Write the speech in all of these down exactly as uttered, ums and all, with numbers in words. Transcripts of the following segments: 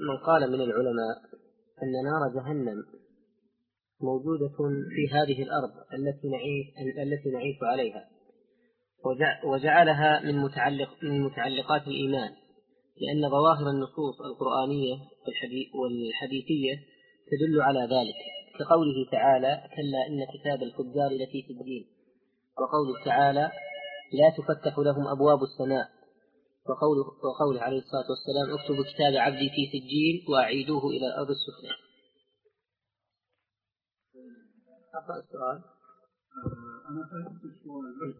من قال من العلماء أن نار جهنم موجودة في هذه الأرض التي نعيش التي نعيش عليها، وجعلها من متعلق من متعلقات الإيمان، لأن ظواهر النصوص القرآنية والحديثية تدل على ذلك، كقوله تعالى: كلا إن كتاب الفجار لفي سجين، وقوله تعالى: لا تفتح لهم أبواب السماء، وقوله, وقوله عليه الصلاة والسلام: اكتبوا كتاب عبدي في سجين وأعيدوه إلى الأرض السفلى. أقرأ السؤال. أنا فهمت السؤال،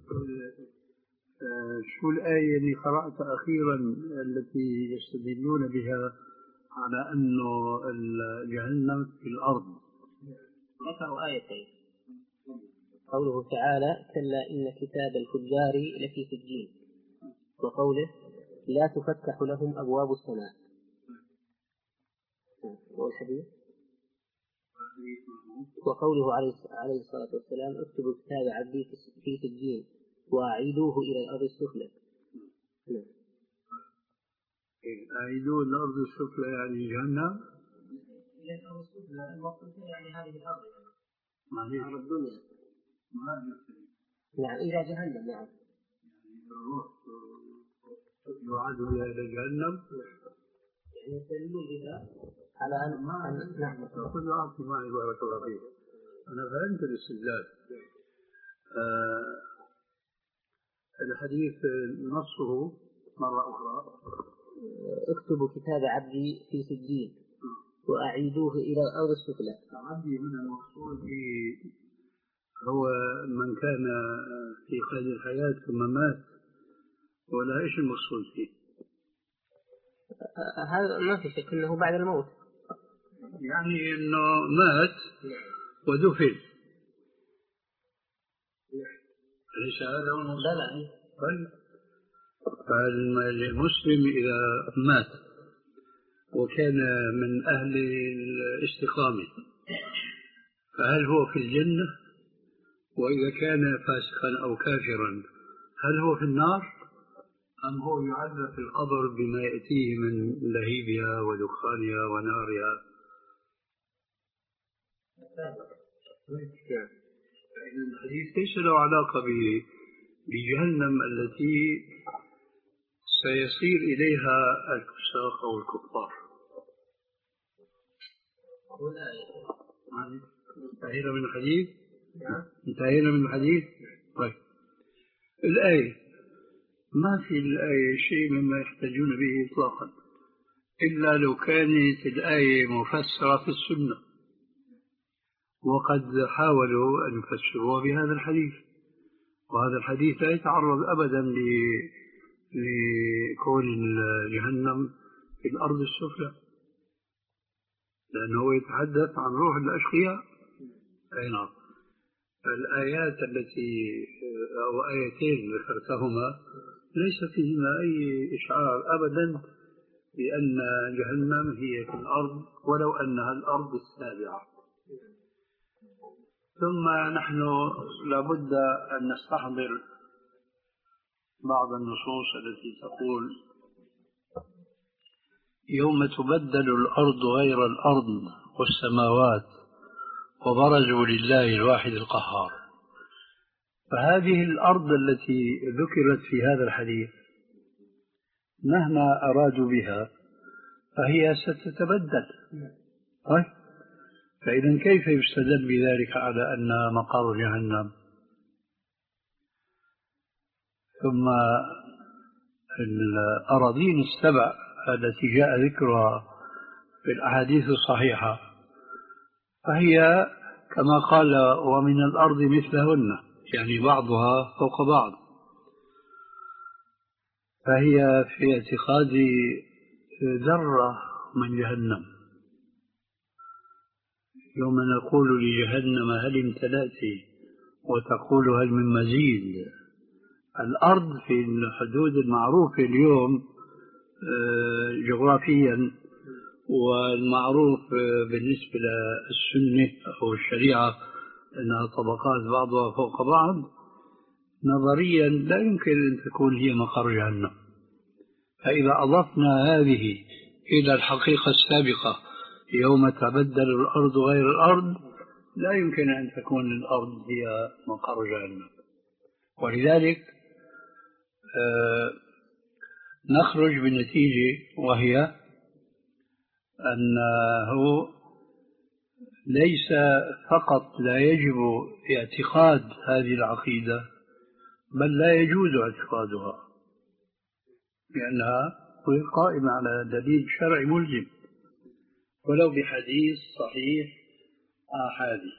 شو الآية اللي قرأت أخيرا التي يستدلون بها على أنه جهنم في الأرض؟ ذكروا آيتين، قوله تعالى: كلا إن كتاب الفجار لفي سجين، وقوله: لا تفتح لهم أبواب السماء. والحديث وقوله عليه الصلاة والسلام: اكتبوا كتاب عبدي في سجين وأعيدوه إلى الأرض السفلى. أعيدوه إلى الأرض السفلى يعني جهنم؟ إلى الأرض السفلى المقصود يعني هذه الأرض، يعني أرض الدنيا، يعني إلى جهنم. نعم، يعادوا بها إلى جهنم، يعني يستدلون بها على أن ما نعم. خذ أعطي معي بارك الله فيك، أنا فهمت الاستدلال. آه الحديث نصه مرة أخرى: اكتبوا كتاب عبدي في سجين وأعيدوه إلى الأرض السفلى. عبدي من المقصود هو من كان في قيد الحياة ثم مات، ولا إيش المقصود فيه؟ هذا ما في شك أنه بعد الموت، يعني أنه مات ودفن، ليس هذا هو المقصود؟ لا لا. طيب، فالمسلم إذا مات وكان من أهل الاستقامة فهل هو في الجنة؟ وإذا كان فاسقا أو كافرا هل هو في النار؟ أم هو يعذب في القبر بما يأتيه من لهيبها ودخانها ونارها؟ الحديث ليس له علاقة بجهنم التي سيصير إليها الفساق أو الكفار. انتهينا من الحديث؟ انتهينا من الحديث؟ طيب، الآية ما في الآية شيء مما يحتاجون به إطلاقا، إلا لو كانت الآية مفسرة في السنة، وقد حاولوا أن يفسروها بهذا الحديث، وهذا الحديث لا يتعرض أبدا لكون جهنم في الأرض السفلى، لأنه يتحدث عن روح الأشقياء. أي نعم. الآيات التي أو آيتين ذكرتهما ليس فيهما أي إشعار أبدا بأن جهنم هي في الأرض، ولو أنها الأرض السابعة. ثم نحن لابد أن نستحضر بعض النصوص التي تقول: يوم تبدل الأرض غير الأرض والسماوات وبرزوا لله الواحد القهار. فهذه الأرض التي ذكرت في هذا الحديث مهما أرادوا بها فهي ستتبدل. طيب، فإذا كيف يستدل بذلك على أنها مقر جهنم؟ ثم الأراضين السبع التي جاء ذكرها في الأحاديث الصحيحة فهي كما قال: ومن الأرض مثلهن، يعني بعضها فوق بعض. فهي في اعتقادي ذرة من جهنم. يوم نقول لجهنم هل امتلأت وتقول هل من مزيد. الأرض في الحدود المعروفة اليوم جغرافيا، والمعروف بالنسبة للسنة أو الشريعة أنها طبقات بعضها فوق بعض، نظريا لا يمكن أن تكون هي مقر جهنم. فإذا أضفنا هذه إلى الحقيقة السابقة يوم تبدل الأرض غير الأرض لا يمكن أن تكون الأرض هي مقر جهنم. ولذلك آه نخرج بنتيجة، وهي أنه ليس فقط لا يجب اعتقاد هذه العقيدة، بل لا يجوز اعتقادها، لأنها غير قائمة على دليل شرعي ملزم ولو بحديث صحيح آحادي.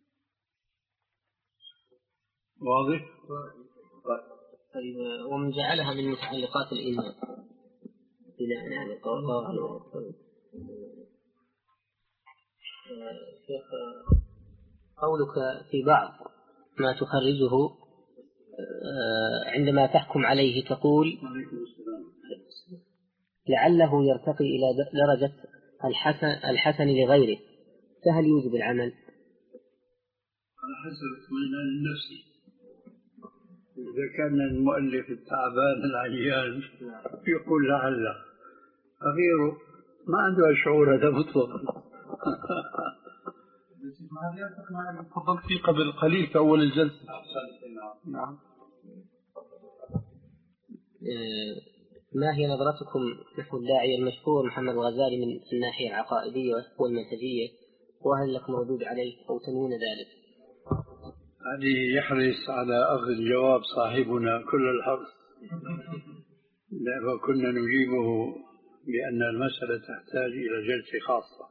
واضح؟ طيب، ومن جعلها من متعلقات الإيمان بناء على قول الله عليه وسلم. شيخ، قولك في بعض ما تخرجه عندما تحكم عليه تقول لعله يرتقي إلى درجة الحسن, الحسن لغيره، فهل يوجب العمل؟ على حسب اطمئنان النفسي. إذا كان المؤلف التعبان العيان يقول لعل، غيره ما عنده الشعور هذا مطلقا. تفضلت فيه قبل قليل في أول الجلسة. نعم. ما هي نظرتكم نحو الداعية المشهور محمد الغزالي من الناحية العقائدية والمنهجية، وهل لكم ردود عليه أو تنون ذلك؟ هذه يحرص على أخذ الجواب صاحبنا كل الحرص، وكنا نجيبه بأن المسألة تحتاج إلى جلسة خاصة.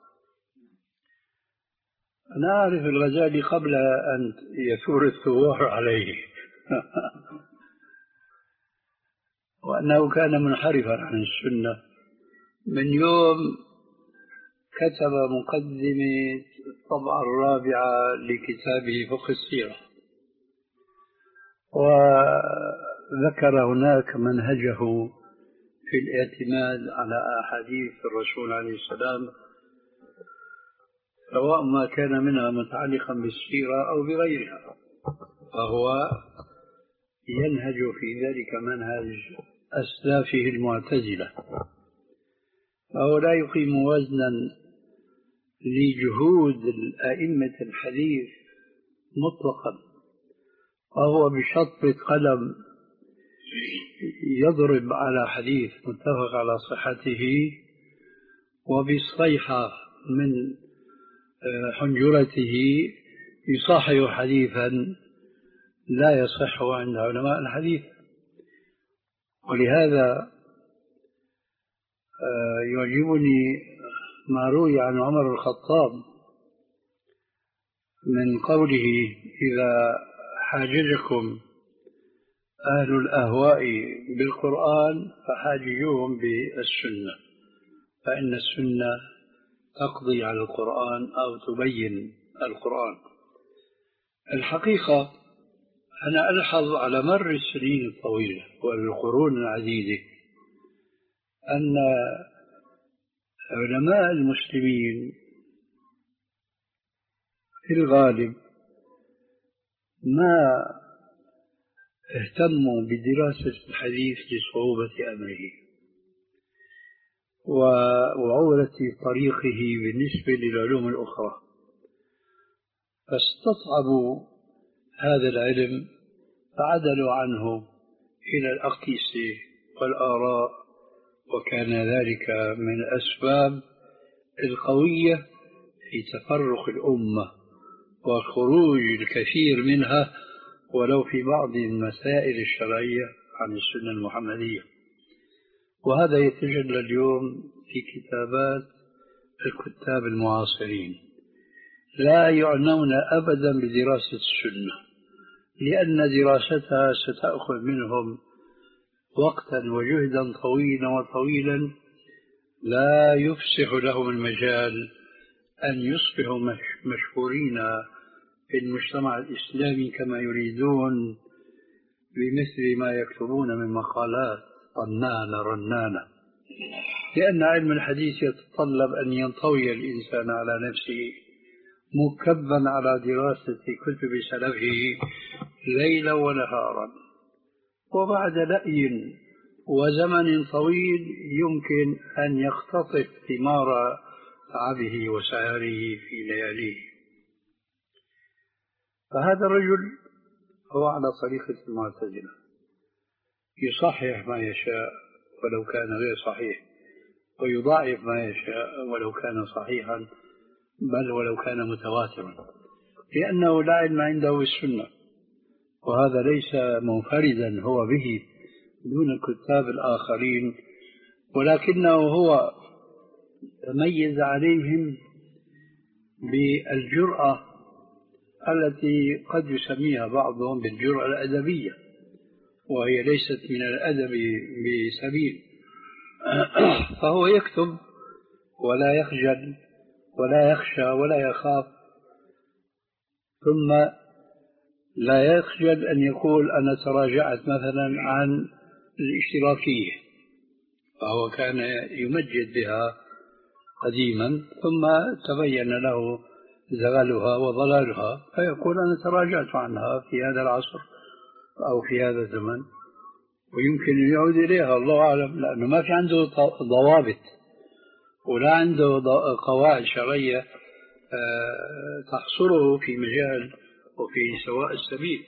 أنا أعرف الغزالي قبل أن يثور الثوار عليه وأنه كان منحرفا عن السنة من يوم كتب مقدمة الطبعة الرابعة لكتابه فقه السيرة، وذكر هناك منهجه في الاعتماد على أحاديث الرسول عليه السلام، سواء ما كان منها متعلقا بالسيرة أو بغيرها، فهو ينهج في ذلك منهج أسلافه المعتزلة، فهو لا يقيم وزنا لجهود الأئمة الحديث مطلقا، وهو بشطبة قلم يضرب على حديث متفق على صحته، وبصيحة من حنجرته يصحح حديثا لا يصح عند علماء الحديث. ولهذا يعجبني ما روي عن عمر الخطاب من قوله: إذا حاججكم أهل الأهواء بالقرآن فحاججوهم بالسنة، فإن السنة تقضي على القرآن أو تبين القرآن. الحقيقة أنا ألحظ على مر السنين الطويلة والقرون العديدة أن علماء المسلمين في الغالب ما اهتموا بدراسة الحديث لصعوبة أمره وعورة طريقه بالنسبة للعلوم الأخرى، فاستصعبوا هذا العلم فعدلوا عنه إلى الأقيسة والآراء، وكان ذلك من الأسباب القوية في تفرق الأمة وخروج الكثير منها ولو في بعض المسائل الشرعية عن السنة المحمدية. وهذا يتجلى اليوم في كتابات الكتاب المعاصرين، لا يعنون أبدا بدراسة السنة، لأن دراستها ستأخذ منهم وقتا وجهدا طويلا وطويلا لا يفسح لهم المجال أن يصبحوا مشهورين في المجتمع الإسلامي كما يريدون بمثل ما يكتبون من مقالات طنانة رنانة، لأن علم الحديث يتطلب أن ينطوي الإنسان على نفسه مكبا على دراسة كتب سلفه ليلا ونهارا، وبعد لأي وزمن طويل يمكن أن يختطف ثمار تعبه وسهره في لياليه. فهذا الرجل هو على طريقة المعتزلة، يصحح ما يشاء ولو كان غير صحيح، ويضاعف ما يشاء ولو كان صحيحا، بل ولو كان متواترا، لأنه لا علم عنده بالسنة، وهذا ليس منفردا هو به دون الكتاب الآخرين، ولكنه هو تميز عليهم بالجرأة التي قد يسميها بعضهم بالجرأة الأدبية، وهي ليست من الأدب بسبيل. فهو يكتب ولا يخجل ولا يخشى ولا يخاف، ثم لا يخجل أن يقول أنا تراجعت مثلا عن الاشتراكية، فهو كان يمجد بها قديما ثم تبين له زغلها وضلالها، فيقول أنا تراجعت عنها في هذا العصر أو في هذا الزمن، ويمكن يعود إليها الله أعلم، لأنه ما في عنده ضوابط ولا عنده قواعد شرعية تحصره في مجال وفي سواء السبيل.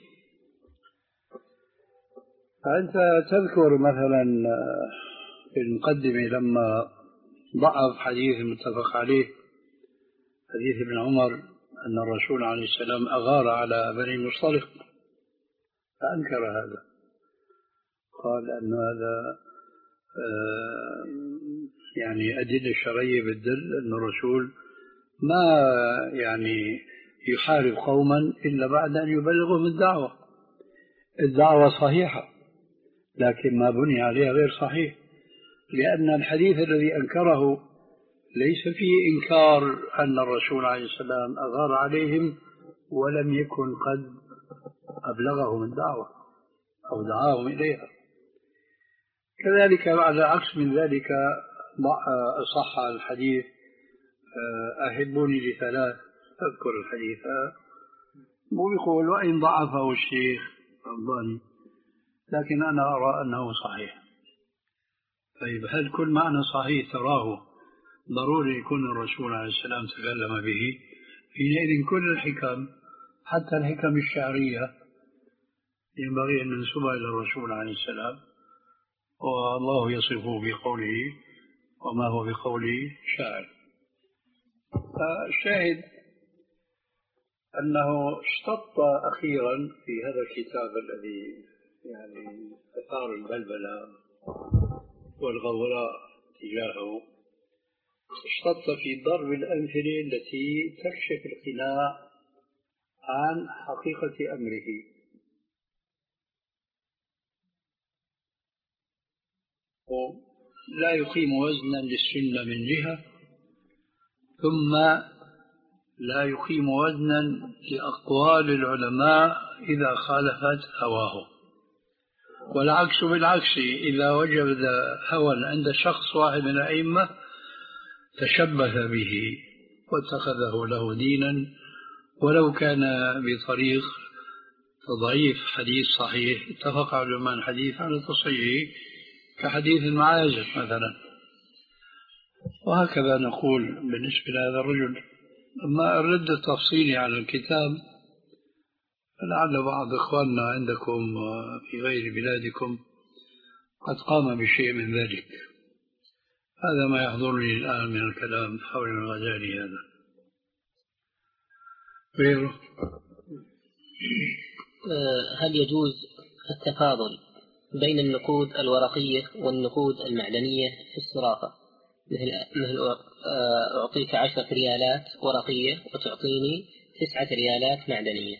فأنت تذكر مثلا في المقدمة لما ضعف حديث المتفق عليه، حديث ابن عمر أن الرسول عليه السلام أغار على بني المصطلق، فأنكر هذا، قال أن هذا يعني أدلة شرعية بتدل أن الرسول ما يعني يحارب قوما إلا بعد أن يبلغهم الدعوة. الدعوة صحيحة لكن ما بني عليها غير صحيح، لأن الحديث الذي أنكره ليس فيه إنكار أن الرسول عليه السلام أغار عليهم ولم يكن قد أبلغهم الدعوة أو دعاهم إليها. كذلك على عكس من ذلك صح الحديث أحبوني لثلاث، أذكر الحديث ويقول وإن ضعفه الشيخ الألباني لكن أنا أرى أنه صحيح. طيب هل كل معنى صحيح تراه ضروري يكون الرسول عليه السلام تكلم به؟ حينئذ كل الحكم حتى الحكم الشعرية ينبغي أن ننسبها إلى الرسول عليه السلام، والله يصفه بقوله وما هو بقوله شاعر. فالشاهد أنه اشتط أخيرا في هذا الكتاب الذي يعني أثار البلبلة والغوراء تجاهه، اشتط في ضرب الأمثلة التي تكشف القناع عن حقيقة أمره. لا يقيم وزنا للسنة من جهة، ثم لا يقيم وزنا لأقوال العلماء إذا خالفت هواه، والعكس بالعكس، إذا وجد هوى عند شخص واحد من الأئمة تشبث به واتخذه له دينا ولو كان بطريق تضعيف حديث صحيح اتفق علماء الحديث على تصحيحه كحديث المعازف مثلا. وهكذا نقول بالنسبة لهذا الرجل. أما الرد التفصيلي على الكتاب فلعل بعض إخواننا عندكم في غير بلادكم قد قام بشيء من ذلك. هذا ما يحضرني الآن من الكلام حول الغزالي. هذا غيره. هل يجوز التفاضل بين النقود الورقية والنقود المعدنية في الصرافة؟ مثل مثل أعطيك عشرة ريالات ورقية وتعطيني تسعة ريالات معدنية.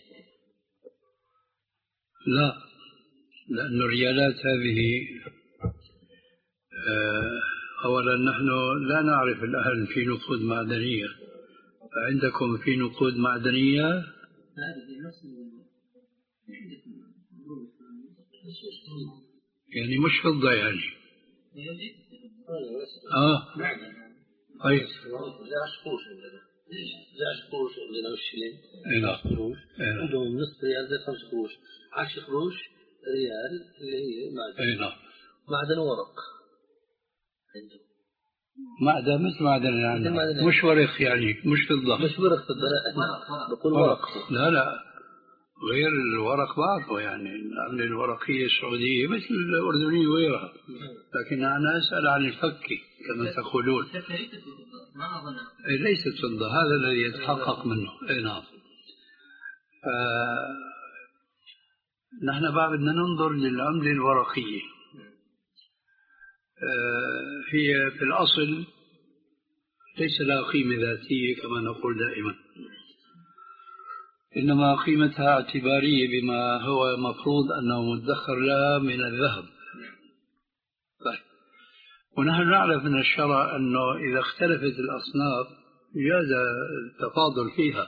لا، لأن الريالات هذه أولا نحن لا نعرف الآن في نقود معدنية، عندكم في نقود معدنية؟ يعني مش فضة يعني؟ آه طيب. زي عشقوش عندنا، زي عشقوش عندنا والشلين. إيه قروش عندهم نصف ريال زي خمس قروش، عشر قروش ريال اللي هي معدنية. إيه معدن ورق عنده معدن مثل معدن يعني مش ورق يعني مش فضة مش ورق فضة لا بقول ورق لا لا غير الورق بعضه يعني العملة الورقية السعودية مثل الأردنية وغيرها لكن أنا أسأل عن الفكي كما تقولون ليست فضة هذا الذي يتحقق منه اي نعم. نحن بعد بدنا ننظر للعملة الورقية هي في الأصل ليس لها قيمة ذاتية كما نقول دائما إنما قيمتها اعتبارية بما هو مفروض أنه مدخر لها من الذهب. طيب. ونحن نعرف من الشرع أنه إذا اختلفت الأصناف جاز التفاضل فيها.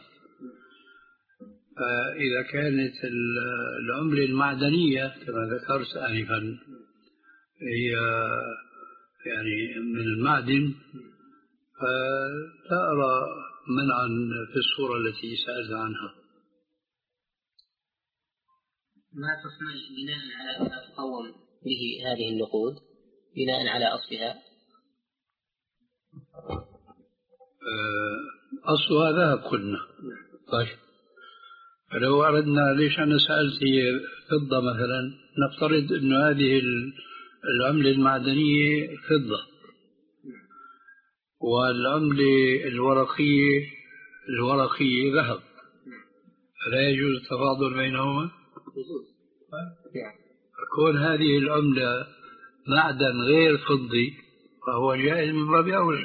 فإذا كانت العملة المعدنية كما ذكرت آنفا هي يعني من المعدن فلا أرى منعا في الصورة التي سألت عنها. ما تصنع بناء على ما تقوم به هذه النقود بناء على أصلها؟ أصلها ذهب قلنا. طيب فلو أردنا ليش أنا سألت هي فضة مثلا نفترض أن هذه العملة المعدنية فضة والعملة الورقية الورقية ذهب فلا يجوز التفاضل بينهما؟ كون هذه العملة معدن غير فضي فهو جائز من باب أولى.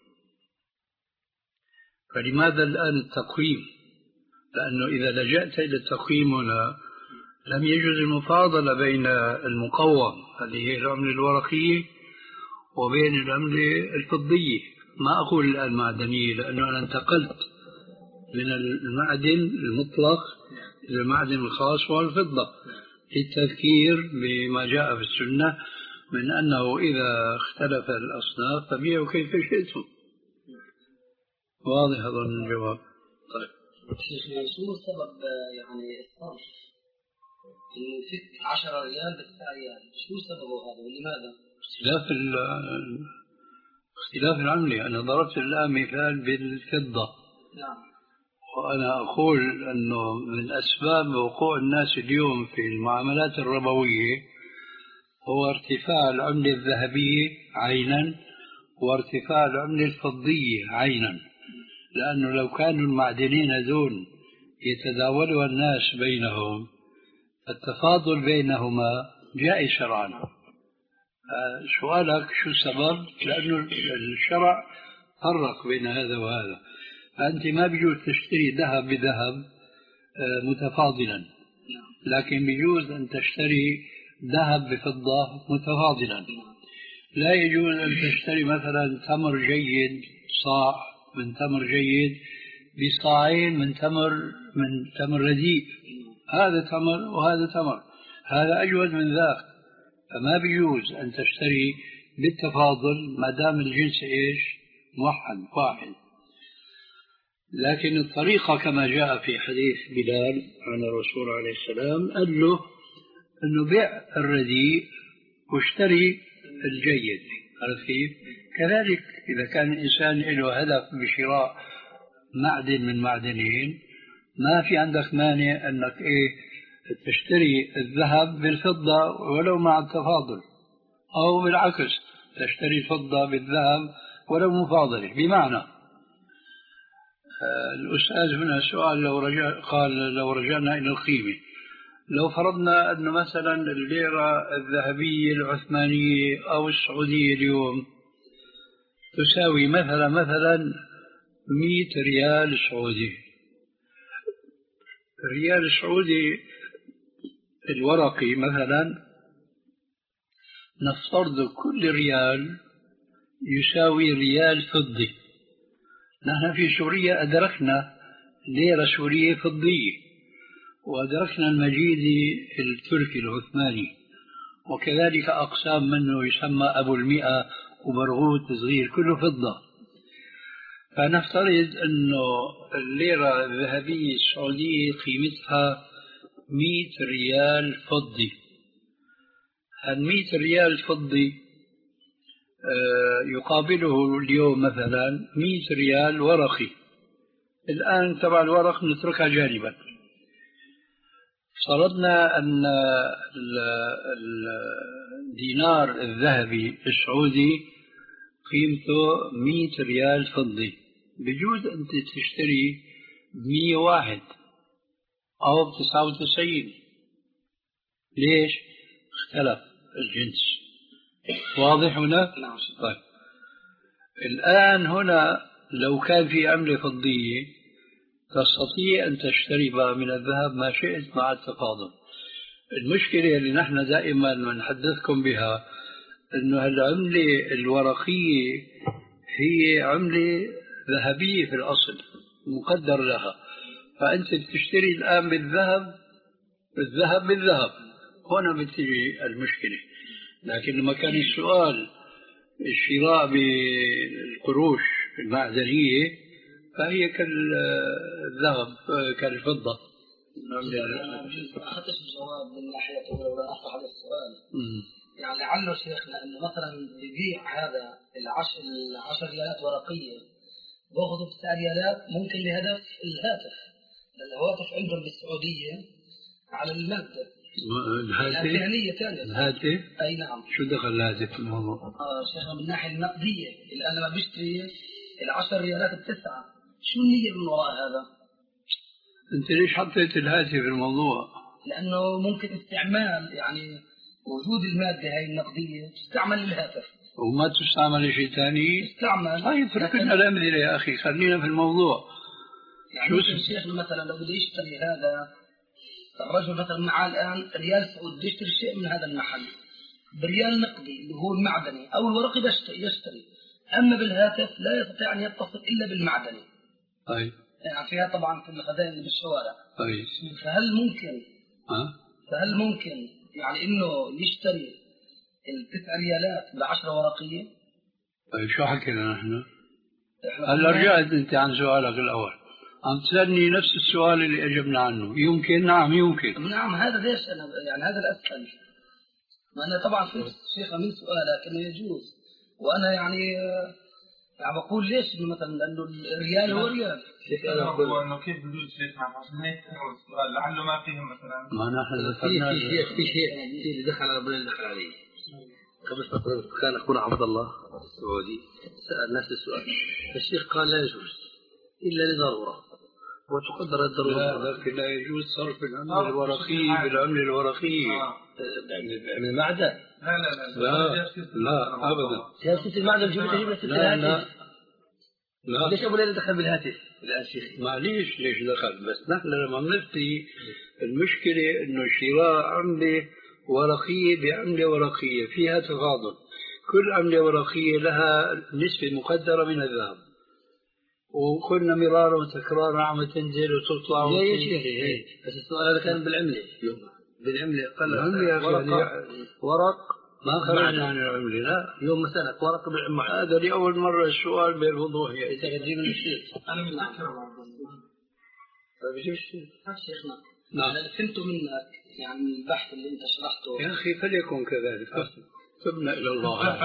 فلماذا الآن التقويم؟ لأنه إذا لجأت إلى التقويم هنا لم يجوز المفاضلة بين المقوم هذه هي العملة الورقية وبين العملة الفضية. ما أقول الآن معدنية لأنه أنا انتقلت من المعدن المطلق إلى المعدن الخاص والفضة للتذكير بما جاء في السنة من أنه إذا اختلف الأصناف فبيعوا كيف شئتم. واضح أظن الجواب. طيب شو سبب يعني الصرف إنه ست عشرة ريال بتسعة ريال شو سببه هذا ولماذا؟ اختلاف اختلاف العملة. أنا ضربت الآن مثال بالفضة. نعم. وأنا أقول أنه من أسباب وقوع الناس اليوم في المعاملات الربوية هو ارتفاع العملة الذهبية عينا وارتفاع العملة الفضية عينا. لأنه لو كانوا المعدنين هذول يتداولها الناس بينهم التفاضل بينهما جائز شرعا. سؤالك شو السبب؟ لأنه الشرع فرق بين هذا وهذا. فأنت ما بيجوز تشتري ذهب بذهب متفاضلا لكن بيجوز أن تشتري ذهب بفضة متفاضلا. لا يجوز أن تشتري مثلا تمر جيد صاع من تمر جيد بصاعين من تمر من تمر رديء. هذا تمر وهذا تمر هذا أجود من ذاك. فما بيجوز أن تشتري بالتفاضل ما دام الجنس إيش موحد واحد. لكن الطريقة كما جاء في حديث بلال عن الرسول عليه السلام قال له أنه بيع الرديء واشتري الجيد. عرفت كيف؟ كذلك إذا كان الإنسان له هدف بشراء معدن من معدنين ما في عندك مانع أنك إيه تشتري الذهب بالفضة ولو مع التفاضل أو بالعكس تشتري الفضة بالذهب ولو مفاضلة. بمعنى الأستاذ هنا سؤال لو رجع قال لو رجعنا إلى القيمة لو فرضنا أن مثلا الليرة الذهبية العثمانية أو السعودية اليوم تساوي مثلا مثلا مئة ريال سعودي. الريال السعودي الورقي مثلا نفترض كل ريال يساوي ريال فضي. نحن في سوريا أدركنا ليرة سورية فضية وأدركنا المجيدي التركي العثماني وكذلك أقسام منه يسمى أبو المئة وبرغوث صغير كله فضة. فنفترض أنه الليرة الذهبية السعودية قيمتها مئة ريال فضي. المئة ريال فضي يقابله اليوم مثلا مئة ريال ورقي. الآن تبع الورق نتركها جانبا. فرضنا أن الدينار الذهبي السعودي قيمته مئة ريال فضي، بجوز أنت تشتري مئة وواحد أو بتسعة وتسعين. ليش؟ اختلف الجنس. واضح هنا؟ نعم. طيب الآن هنا لو كان في عملة فضية تستطيع أن تشتري بقى من الذهب ما شئت مع التفاضل. المشكلة اللي نحن دائما نحدثكم بها أنه العملة الورقية هي عملة ذهبية في الأصل مقدر لها، فأنت بتشتري الآن بالذهب الذهب بالذهب، هنا بتجي المشكلة. لكن لما كان السؤال الشراء بالقروش المعدنية فهي كالذهب كالفضة. أنا ما أخذتش الجواب من ناحية ولا أطرح هذا السؤال. يعني لعله شيخنا أنه مثلا بيبيع هذا العشر العشر ريالات ورقية بأخذه بتسع ريالات ممكن لهدف الهاتف، لأن الهواتف عندهم بالسعودية على المادة الهاتف ثانية ثانية الهاتف. أي نعم. شو دخل الهاتف في الموضوع؟ آه شيخنا من الناحية النقدية الآن لما بيشتري العشر ريالات بتسعة، شو النية من وراء هذا؟ أنت ليش حطيت الهاتف في الموضوع؟ لأنه ممكن استعمال يعني وجود المادة هاي النقدية تستعمل للهاتف وما تستعمل شيء ثاني. تستعمل. طيب اتركنا الأمثلة يا أخي، خلينا في الموضوع. يعني شو الشيخ مثلا لو بده يشتري هذا الرجل مثلا معاه الآن ريال سعودي بده يشتري شيء من هذا المحل بريال نقدي اللي هو المعدني أو الورقي يشتري، أما بالهاتف لا يستطيع أن يتصل إلا بالمعدني. طيب يعني فيها طبعا في الخزائن اللي بالشوارع. طيب فهل ممكن أه؟ فهل ممكن يعني إنه يشتري التسع ريالات بعشرة ورقية؟ طيب شو حكينا نحن؟ هلا رجعت أنت عن سؤالك الأول، عم تسألني نفس السؤال اللي أجبنا عنه. يمكن؟ نعم يمكن. نعم هذا ليش أنا يعني هذا الأسهل. وأنا طبعا في شيخ من سؤالك إنه يجوز، وأنا يعني يعني بقول ليش إنه مثلا لأنه الريال هو ريال. هو إنه كيف بجوز شيخ نعم عشان هيك السؤال لعله ما فيهم مثلا. ما نحن في في شيء في شيء اللي دخل على ربنا دخل عليه. قبل فترة كان أخونا عبد الله السعودي سأل نفس السؤال، الشيخ قال لا يجوز إلا لضرورة وتقدر الضرورة. لكن لا يجوز صرف العملة الورقية بالعملة الورقية من المعدن. لا لا لا لا لا أبدا. سياسة المعدن جبتها جبنا ست الهاتف. لا ليش أبو ليلى دخل بالهاتف؟ لا شيخ معليش ليش دخل، بس نحن لما بنفتي المشكلة إنه شراء عملة ورقية بعملة ورقية فيها تفاضل، كل عملة ورقية لها نسبة مقدرة من الذهب، وقلنا مرارا وتكرارا عم تنزل وتطلع وتنزل. بس السؤال هذا كان بالعملة بالعملة قال ورق ورق ما خرجنا عن العملة. لا يوم مسألة ورق بالعملة. هذا لأول مرة السؤال بالوضوح يا إذا تجيب الشيء. أنا متذكر بجيب الشيء. شيخنا نعم. أنا فهمت منك يعني البحث اللي أنت شرحته. يا أخي فليكن كذلك، تبنا إلى الله.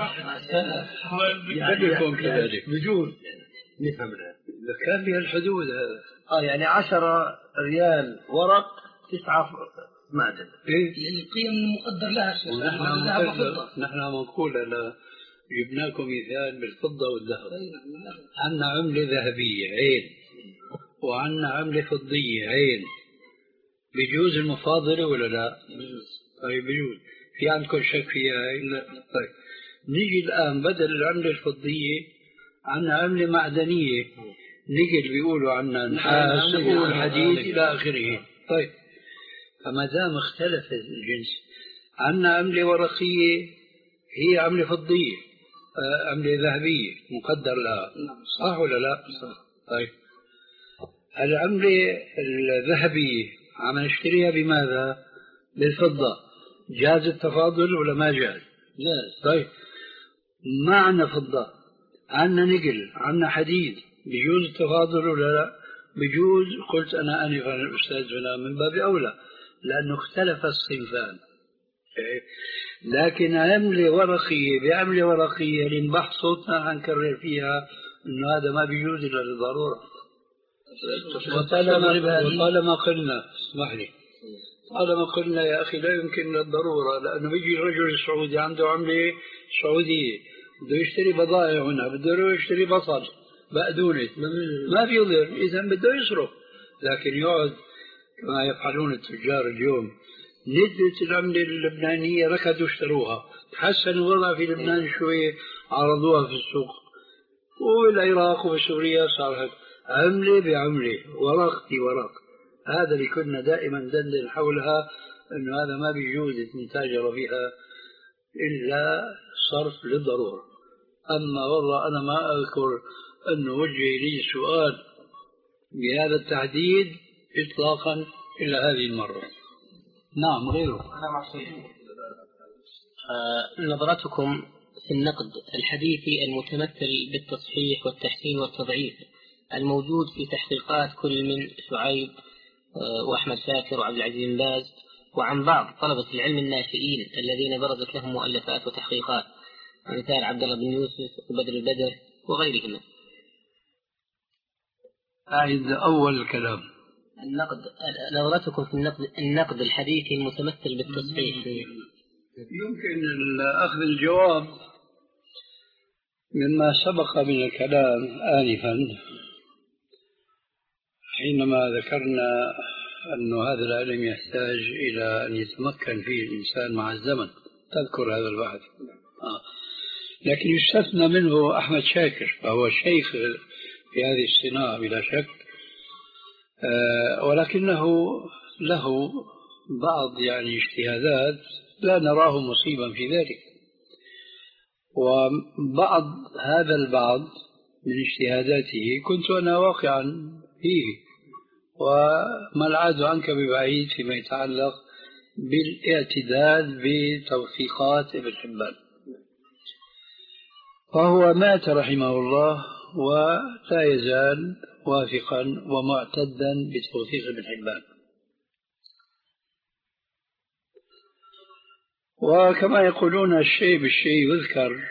فليكن كذلك بجوز نفهم الآن. إذا كان بها الحدود هذا. آه يعني عشرة ريال ورق تسعة معدن. إيه؟ القيم المقدر لها شيخ. نحن نحن نقول أنا جبناكم مثال بالفضة والذهب. عندنا عملة ذهبية عين وعندنا عملة فضية عين، بيجوز المفاضلة ولا لا؟ طيب بيجوز. في عندكم شك فيها؟ إلا طيب نيجي الآن بدل العملة الفضية عندنا عملة معدنية، نقل بيقولوا عنا نحاس والحديد إلى آخره. طيب فما دام اختلف الجنس، عندنا عملة ورقية هي عملة فضية، عملة ذهبية مقدر لها، صح ولا لا؟ طيب العملة الذهبية عم نشتريها بماذا؟ بالفضة، جاز التفاضل ولا ما جاز؟ جاز. طيب ما عندنا فضة، عندنا نقل، عندنا حديد، بيجوز التفاضل ولا لا؟ بيجوز. قلت أنا آنفا الأستاذ هنا من باب أولى لأنه اختلف الصنفان. لكن عملة ورقية بعملة ورقية لنبح صوتنا حنكرر فيها إنه هذا ما بيجوز إلا للضرورة. وطالما وطالما قلنا اسمح لي طالما قلنا يا أخي لا يمكن للضرورة، لأنه بيجي الرجل السعودي عنده عملة سعودية بده يشتري بضائع هنا، بده يشتري بصل بقدونس ما بيقدر، إذا بده يصرف. لكن يقعد كما يفعلون التجار اليوم، نزلت العملة اللبنانية ركضوا اشتروها، تحسن الوضع في لبنان شوي عرضوها في السوق، والعراق وسوريا صارت عملة بعملة ورق في ورق. هذا اللي كنا دائما ندندن حولها، أنه هذا ما بيجوز نتاجر بها إلا صرف للضرورة. أما والله أنا ما أذكر أنه وجه لي سؤال بهذا التحديد إطلاقا إلا هذه المرة. نعم غيره. أنا مع شيء. آه نظرتكم في النقد الحديثي المتمثل بالتصحيح والتحسين والتضعيف الموجود في تحقيقات كل من شعيب آه وأحمد شاكر وعبد العزيز بن باز، وعن بعض طلبة العلم الناشئين الذين برزت لهم مؤلفات وتحقيقات، مثال عبد الله بن يوسف وبدر البدر وغيرهم. أعد أول الكلام. النقد نظرتكم في النقد النقد الحديثي المتمثل بالتصحيح. يمكن أخذ الجواب مما سبق من الكلام آنفا حينما ذكرنا أن هذا العلم يحتاج إلى أن يتمكن فيه الإنسان مع الزمن. تذكر هذا البحث. آه. لكن يستثنى منه أحمد شاكر، فهو شيخ في هذه الصناعة بلا شك، آه ولكنه له بعض يعني اجتهادات لا نراه مصيبا في ذلك، وبعض هذا البعض من اجتهاداته كنت أنا واقعا فيه، وما العاد عنك ببعيد فيما يتعلق بالاعتداد بتوثيقات ابن حبان. فهو مات رحمه الله ولا يزال واثقا ومعتدا بتوثيق ابن حبان. وكما يقولون الشيء بالشيء يذكر،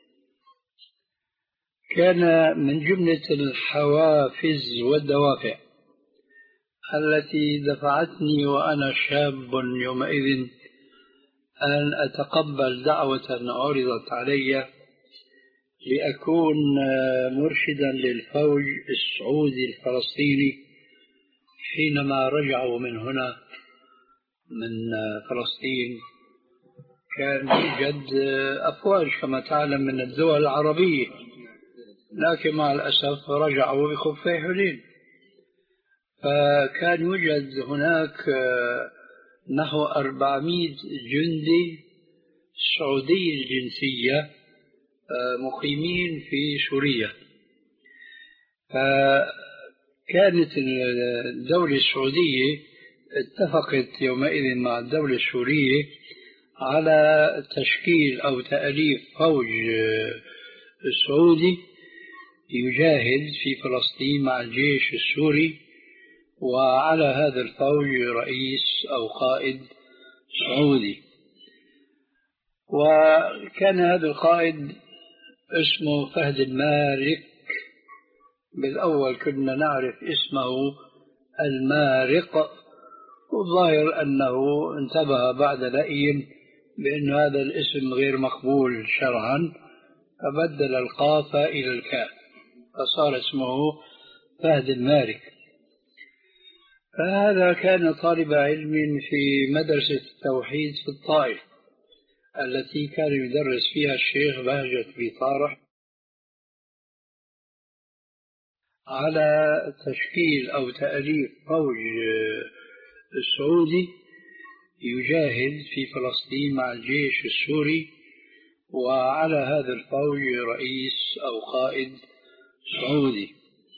كان من جملة الحوافز والدوافع التي دفعتني وأنا شاب يومئذ أن أتقبل دعوة عرضت علي لأكون مرشدا للفوج السعودي الفلسطيني حينما رجعوا من هنا من فلسطين. كان يوجد أفواج كما تعلم من الدول العربية، لكن مع الأسف رجعوا بخفي حنين. فكان يوجد هناك نحو أربعمائة جندي سعودي الجنسية مقيمين في سوريا. فكانت الدولة السعودية اتفقت يومئذ مع الدولة السورية على تشكيل أو تأليف فوج سعودي يجاهد في فلسطين مع الجيش السوري، وعلى هذا الفوج رئيس أو قائد سعودي. وكان هذا القائد اسمه فهد المارق. بالأول كنا نعرف اسمه المارق، والظاهر أنه انتبه بعد لئيم بأن هذا الاسم غير مقبول شرعا، فبدل القاف إلى الكاف فصار اسمه فهد المارق. فهذا كان طالب علم في مدرسة التوحيد في الطائف التي كان يدرس فيها الشيخ بهجة بطارح على تشكيل أو تأليف فوج السعودي يجاهد في فلسطين مع الجيش السوري، وعلى هذا الفوج رئيس أو قائد سعودي.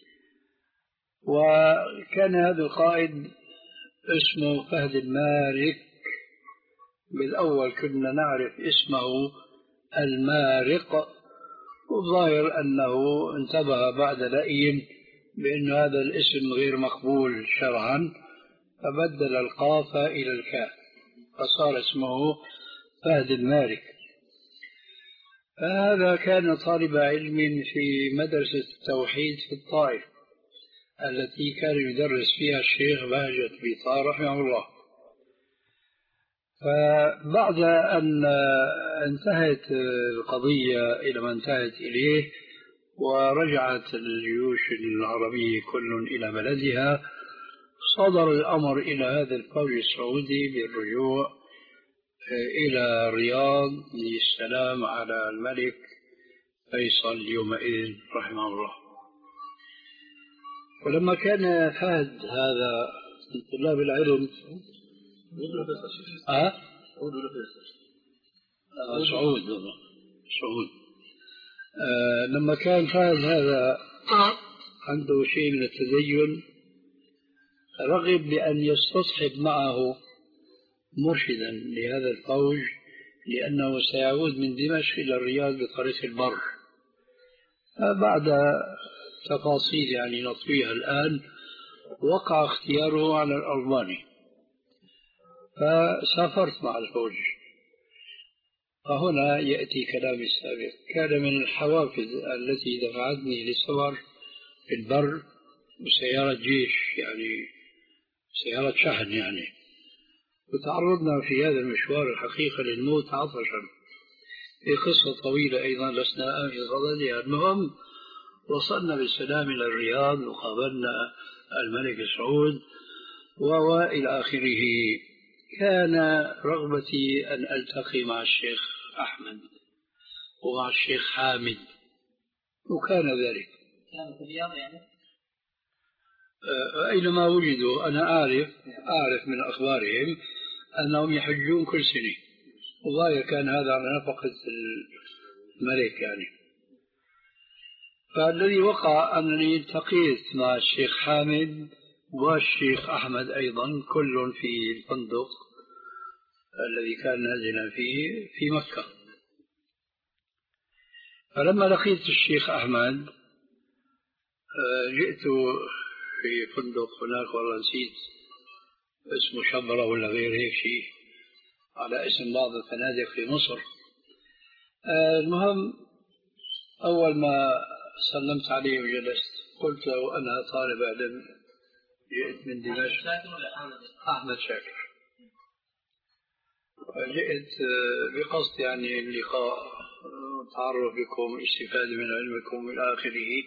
وكان هذا القائد اسمه فهد المارق. بالأول كنا نعرف اسمه المارق، والظاهر أنه انتبه بعد لئيم بأن هذا الاسم غير مقبول شرعا، فبدل القاف إلى الكاف فصار اسمه فهد المالك. هذا كان طالب علم في مدرسة التوحيد في الطائف التي كان يدرس فيها الشيخ بهجت بيطار رحمه الله. فبعد أن انتهت القضية إلى ما انتهت إليه ورجعت الجيوش العربية كل إلى بلدها، صدر الأمر إلى هذا الفوج السعودي بالرجوع إلى الرياض للسلام على الملك فيصل يومئذ رحمه الله. ولما كان فهد هذا من طلاب العلم أه؟ آه سعود سعود آه لما كان فهد هذا عنده شيء من التدين، رغب بأن يستصحب معه مرشدا لهذا الفوج، لأنه سيعود من دمشق إلى الرياض بطريق البر. بعد تفاصيل يعني نطويها الآن، وقع اختياره على الألباني، فسافرت مع الفوج. فهنا يأتي كلامي السابق. كان من الحوافز التي دفعتني للسفر في البر بسيارة جيش، يعني سيارة شحن يعني. وتعرضنا في هذا المشوار الحقيقة للموت عطشا، في قصة طويلة أيضا لسنا في صددها. المهم وصلنا بالسلام إلى الرياض وقابلنا الملك سعود وإلى آخره. كان رغبتي أن ألتقي مع الشيخ أحمد ومع الشيخ حامد، وكان ذلك. كان في الرياض يعني؟ أينما وجدوا أنا أعرف أعرف من أخبارهم أنهم يحجون كل سنة، والله كان هذا على نفقة الملك يعني. فالذي وقع أنني التقيت مع الشيخ حامد والشيخ أحمد أيضا، كل في الفندق الذي كان نازلا فيه في مكة. فلما لقيت الشيخ أحمد جئت في فندق هناك، والله نسيت اسمه شبرة ولا غير هيك شيء، على اسم بعض الفنادق في مصر. المهم أول ما سلمت عليه وجلست قلت له أنا طالب علم جئت من دمشق. أحمد شاكر. جئت بقصد يعني اللقاء، تعرف بكم، استفادة من علمكم إلى آخره.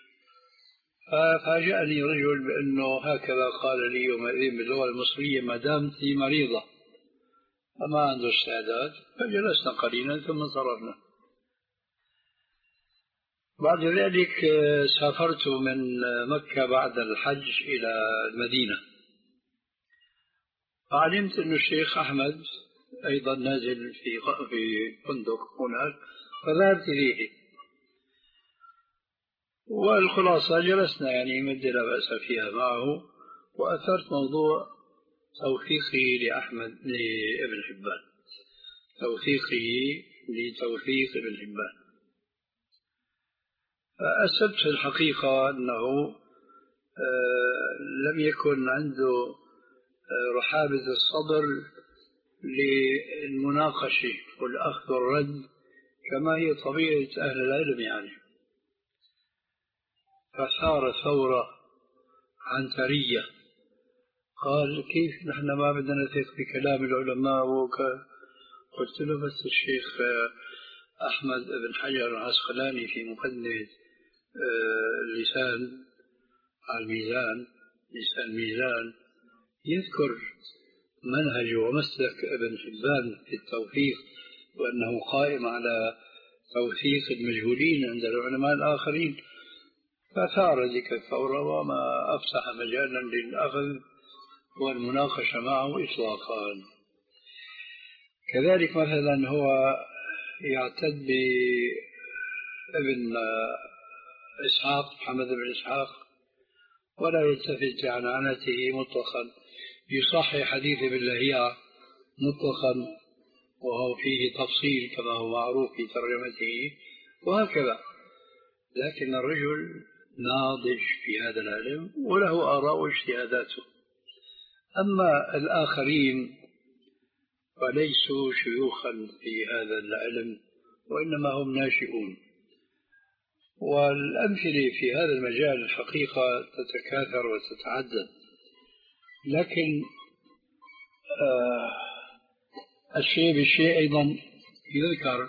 ففاجأني رجل بأنه هكذا قال لي يومئذ باللغة المصرية: ما دامتي مريضة. فما عنده استعداد، فجلسنا قليلا ثم صرفنا. بعد ذلك سافرت من مكة بعد الحج إلى المدينة، فعلمت أن الشيخ أحمد أيضا نازل في في فندق هناك، فذهبت إليه. والخلاصة جلسنا يعني مدة لا بأس فيها معه، وأثرت موضوع توثيقه لأحمد لابن حبان، توثيقه لتوثيق ابن حبان. فأسبت في الحقيقة أنه لم يكن عنده رحابة الصدر للمناقشة والأخذ والرد كما هي طبيعة أهل العلم يعني. فثار ثورة عنترية، قال: كيف نحن ما بدنا نثق بكلام العلماء؟ قلت له: بس الشيخ أحمد بن حجر العسقلاني في مقدمة اللسان على الميزان، لسان الميزان، يذكر منهج ومسلك ابن حبان في التوثيق، وأنه قائم على توثيق المجهولين عند العلماء الآخرين. فثار ذيك الثورة وما أفتح مجالا للأخذ والمناقشة معه إطلاقا. كذلك مثلا هو يعتد بابن إسحاق، محمد بن إسحاق، ولا يلتفت عن عنته مطلقا، يصحح حديث ابن لهيعة مطلقا وهو فيه تفصيل كما هو معروف في ترجمته، وهكذا. لكن الرجل ناضج في هذا العلم وله آراء واجتهاداته. أما الآخرين وليسوا شيوخا في هذا العلم، وإنما هم ناشئون. والأمثلة في هذا المجال الحقيقة تتكاثر وتتعدد، لكن آه الشيء بالشيء أيضا يذكر.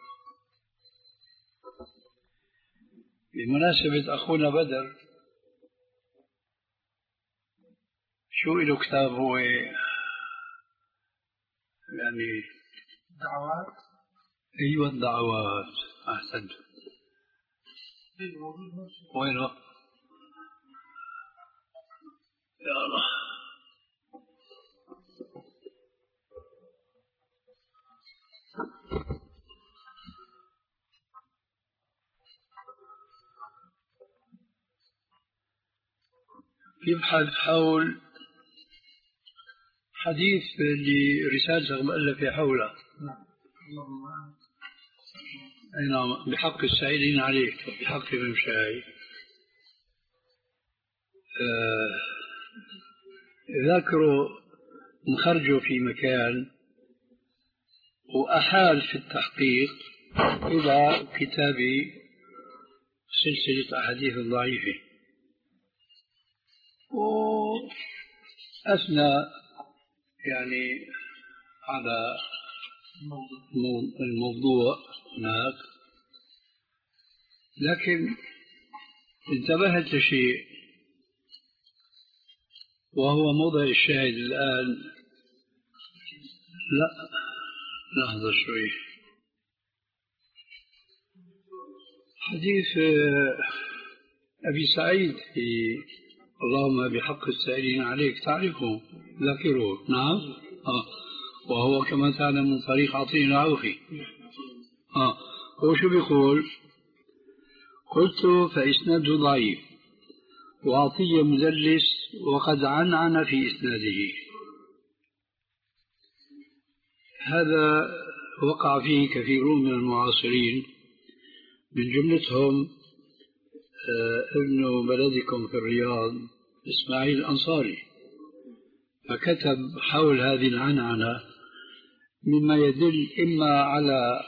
بمناسبة أخونا بدر، شو له كتاب هو يعني دعوات؟ أيوة الدعوات، أحسنت. وينه؟ يا الله. يبحث حول حديث لرسالة مؤلفة حوله. أي نعم، بحق السائلين عليه وبحق من شاء. آه ذاكروا مخرجه في مكان وأحال في التحقيق إلى كتاب سلسلة أحاديث ضعيفة، وأثنى يعني على الموضوع هناك، لكن انتبهت لشيء وهو موضع الشاهد الآن. لا لحظة شوي. حديث أبي سعيد في اللهم بحق السائلين عليك، تعرفه ذاكره؟ نعم. آه. وهو كما تعلم من طريق عطية العوفي. آه. هو شو بيقول؟ قلت فإسناده ضعيف وعطية مدلس وقد عنعن في إسناده. هذا وقع فيه كثيرون من المعاصرين، من جملتهم آه ابن بلدكم في الرياض إسماعيل الأنصاري، فكتب حول هذه العنعنة مما يدل إما على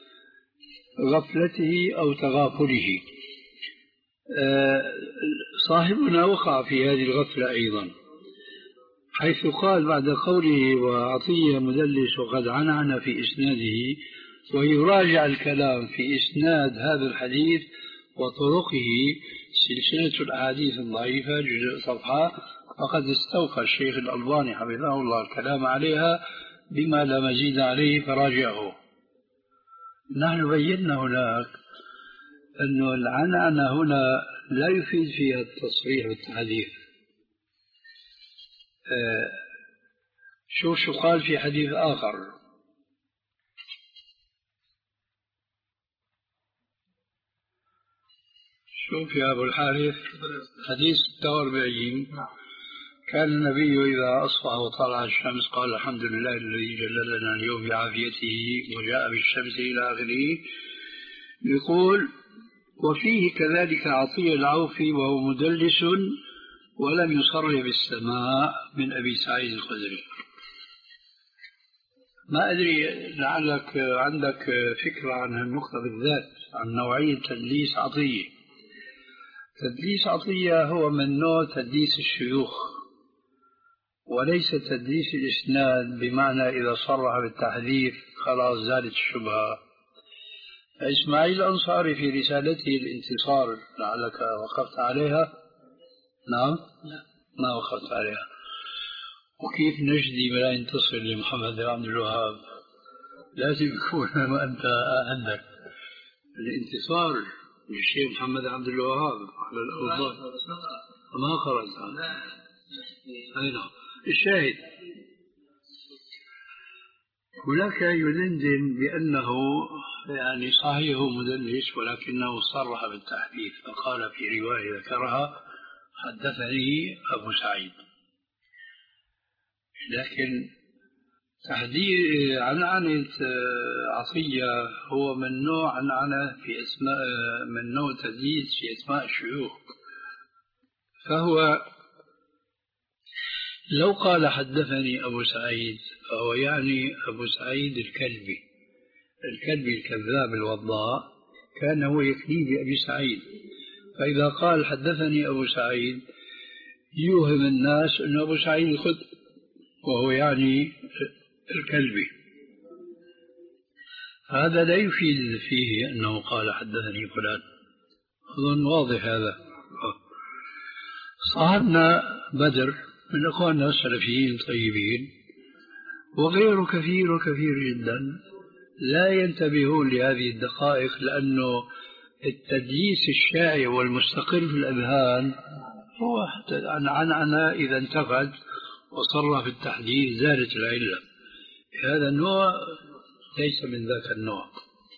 غفلته أو تغافله. آه صاحبنا وقع في هذه الغفلة أيضا، حيث قال بعد قوله وعطية مدلس وقد عنعن في إسناده، ويراجع الكلام في إسناد هذا الحديث وطرقه سلسلة الأحاديث الضعيفة جزء صفحة، فقد استوفى الشيخ الألباني حفظه الله الكلام عليها بما لا مزيد عليه، فراجعه. نحن بينا هناك أن العنعنة هنا لا يفيد فيها التصريح بالتحديث. آه شوف شو قال في حديث آخر. شوف يا أبو الحارث، حديث ستة وأربعين، كان النبي إذا أصبح وطلع الشمس قال الحمد لله الذي جللنا اليوم بعافيته وجاء بالشمس إلى آخره. يقول وفيه كذلك عطية العوفي وهو مدلس ولم يصرح بالسماع من أبي سعيد الخدري. ما أدري لعلك عندك فكرة عن النقطة بالذات، عن نوعية تدليس عطية. تدليس عطية هو من نوع تدليس الشيوخ، وليس تدليس الإسناد بمعنى إذا صرح بالتحديث خلاص زالت الشبهة. إسماعيل الأنصاري في رسالته الانتصار لعلك وقفت عليها. نعم لا ما وقفت عليها. وكيف نجدي لا ينتصر لمحمد بن عبد الوهاب؟ لازم يكون ما أنت عندك الانتصار للشيخ محمد عبد الوهاب على الأوضاع. ما خرج أين الشاهد؟ هناك يدندن بأنه يعني صحيح مدلس ولكنه صرح بالتحديث، فقال في رواية ذكرها حدثني أبو سعيد. لكن تحديد عنعنة عطية هو من نوع عنعنة في أسماء، من نوع تدليس في أسماء الشيوخ، فهو لو قال حدثني أبو سعيد فهو يعني أبو سعيد الكلبي، الكلبي الكذاب الوضاء كان هو يكني بأبي سعيد، فإذا قال حدثني أبو سعيد يوهم الناس أن أبو سعيد الخدري وهو يعني الكلبي، هذا لا يفيد فيه أنه قال حدثني فلان. أظن واضح هذا. صاحبنا بدر من أخواننا السلفيين طيبين وغيره كثير وكثير جدا لا ينتبهون لهذه الدقائق، لأنه التدليس الشائع والمستقر في الأذهان هو عن عنعنة إذا انتقد وصرح في التحديث زالت العلة. هذا النوع ليس من ذاك النوع.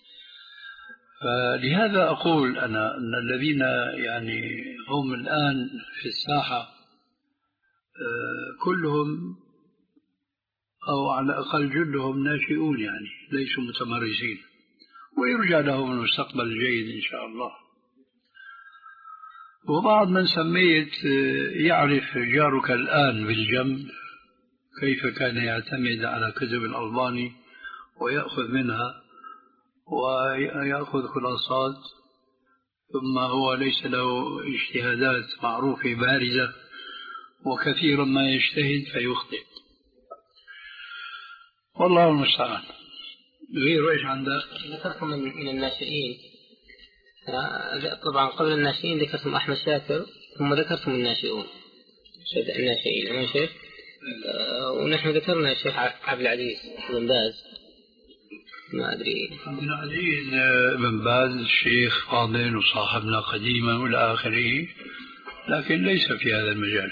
فلهذا أقول أنا أن الذين يعني هم الآن في الساحة كلهم أو على الأقل جلهم ناشئون، يعني ليسوا متمرسين، ويرجى لهم المستقبل الجيد إن شاء الله. وبعض من سميت يعرف جارك الآن بالجنب كيف كان يعتمد على كتب الألباني ويأخذ منها ويأخذ خلاصات، ثم هو ليس له اجتهادات معروفة بارزة، وكثيرا ما يجتهد فيخطئ. والله المستعان. غير ايش عندك؟ ذكرتم من, من الناشئين، طبعا قبل الناشئين ذكرتم أحمد شاكر ثم ذكرتم الناشئون الناشئين أنا شيخ أه ونحن ذكرنا الشيخ عبد العزيز بن باز، ما أدري عبد العزيز بن باز الشيخ فاضل وصاحبنا قديما والى آخره، لكن ليس في هذا المجال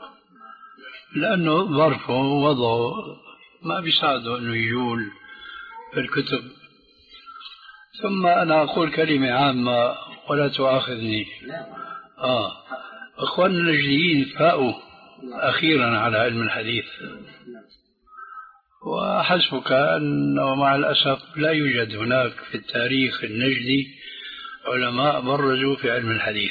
لأنه ظرفه ووضعه ما بيساعده أنه يجول في الكتب. ثم أنا أقول كلمة عامة ولا تؤاخذني. آه أخواننا النجديين فاؤوا أخيرا على علم الحديث، وحسبك أنه مع الأسف لا يوجد هناك في التاريخ النجدي علماء برزوا في علم الحديث.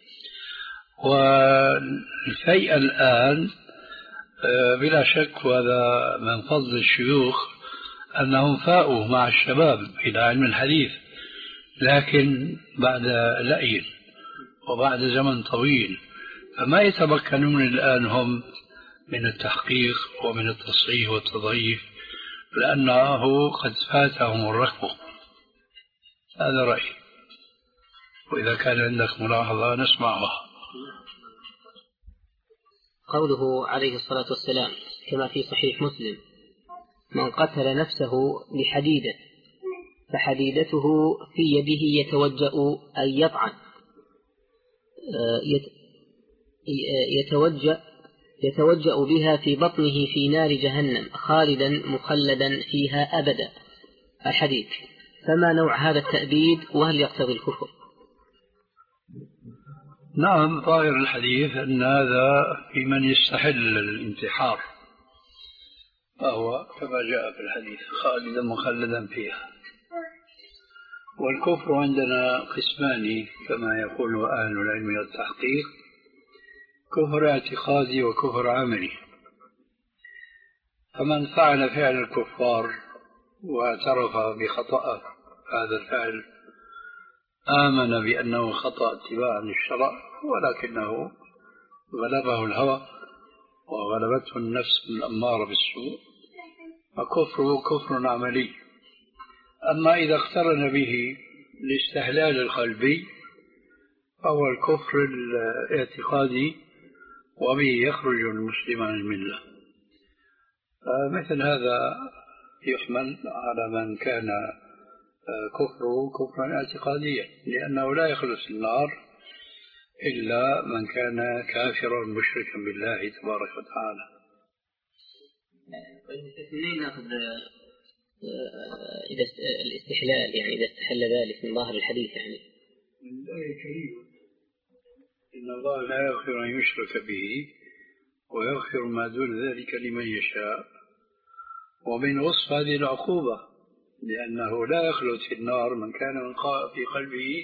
والفيئة الآن بلا شك، وهذا من فضل الشيوخ أنهم فاؤوا مع الشباب إلى علم الحديث، لكن بعد لأي وبعد زمن طويل، فما يتمكنون الآن هم من التحقيق ومن التصحيح والتضعيف لأنه قد فاتهم الركب. هذا رأيي، وإذا كان عندك ملاحظة نسمعها. قوله عليه الصلاة والسلام كما في صحيح مسلم: من قتل نفسه بحديدة فحديدته في يده يتوجأ أي يطعن يتوجأ يتوجأ بها في بطنه في نار جهنم خالدا مخلدا فيها أبدا. الحديث. فما نوع هذا التأبيد وهل يقتضي الكفر؟ نعم، ظاهر الحديث أن هذا في من يستحل الانتحار، فهو كما جاء في الحديث خالدا مخلدا فيها. والكفر عندنا قسمان كما يقول أهل العلم والتحقيق: كفر اعتقادي وكفر عملي. فمن فعل فعل الكفار واعترف بخطأ هذا الفعل آمن بأنه خطأ اتباعا للشرع، ولكنه غلبه الهوى وغلبته النفس الأمارة بالسوء، فكفره كفر عملي. أما إذا اقترن به الاستحلال القلبي فهو الكفر الاعتقادي، وبه يخرج المسلم عن الملة. مثل هذا يحمل على من كان كفره كفرا اعتقاديا، لأنه لا يخلص النار إلا من كان كافرا مشركا بالله تبارك وتعالى. منين نأخذ إذا الاستحلال، يعني إذا استحل ذلك من ظاهر الحديث؟ يعني من الآية الكريمة: إن الله لا يغفر أن يشرك به ويغفر ما دون ذلك لمن يشاء. ومن وصف هذه العقوبة لأنه لا يخلد في النار من كان من في قلبه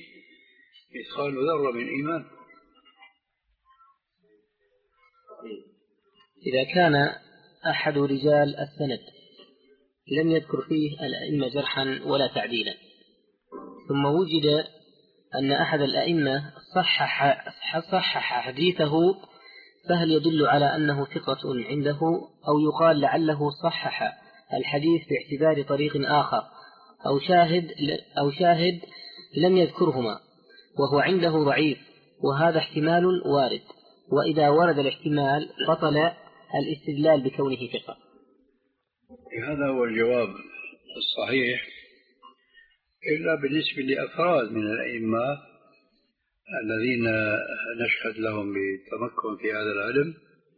مثقال ذرة من إيمان. إذا كان أحد رجال السند لم يذكر فيه الأئمة جرحا ولا تعديلا، ثم وجد أن أحد الأئمة صحح, صحح حديثه، فهل يدل على أنه ثقة عنده، أو يقال لعله صحح الحديث باعتبار طريق آخر، أو شاهد, أو شاهد لم يذكرهما وهو عنده ضعيف، وهذا احتمال وارد، وإذا ورد الاحتمال بطل الاستدلال بكونه ثقة. هذا هو الجواب الصحيح، إلا بالنسبة لأفراد من الأئمة الذين نشهد لهم بالتمكن في هذا العلم،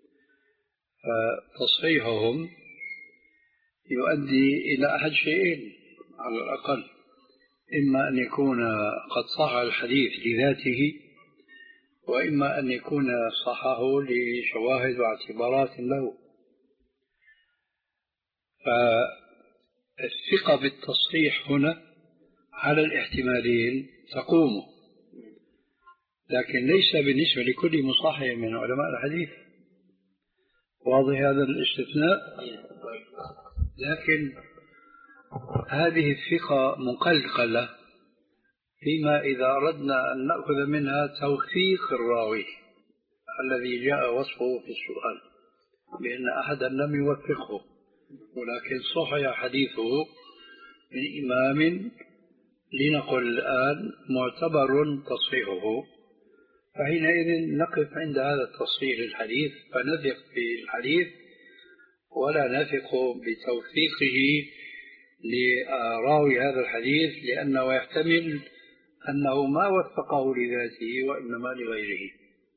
فتصحيحهم يؤدي إلى أحد شيئين على الأقل: إما أن يكون قد صح الحديث لذاته، وإما أن يكون صحه لشواهد واعتبارات له. فالثقة بالتصحيح هنا على الاحتمالين تقوم، لكن ليس بالنسبة لكل مصحح من علماء الحديث. واضح هذا الاستثناء؟ لكن هذه الثقة مقلقلة فيما إذا أردنا أن نأخذ منها توثيق الراوي الذي جاء وصفه في السؤال بأن أحدا لم يوثقه، ولكن صحح حديثه من إمام لنقل الآن معتبر تصحيحه، فحينئذ نقف عند هذا التصحيح للحديث فنثق في الحديث ولا نثق بتوثيقه لراوي هذا الحديث، لأنه يحتمل أنه ما وثقه لذاته وإنما لغيره.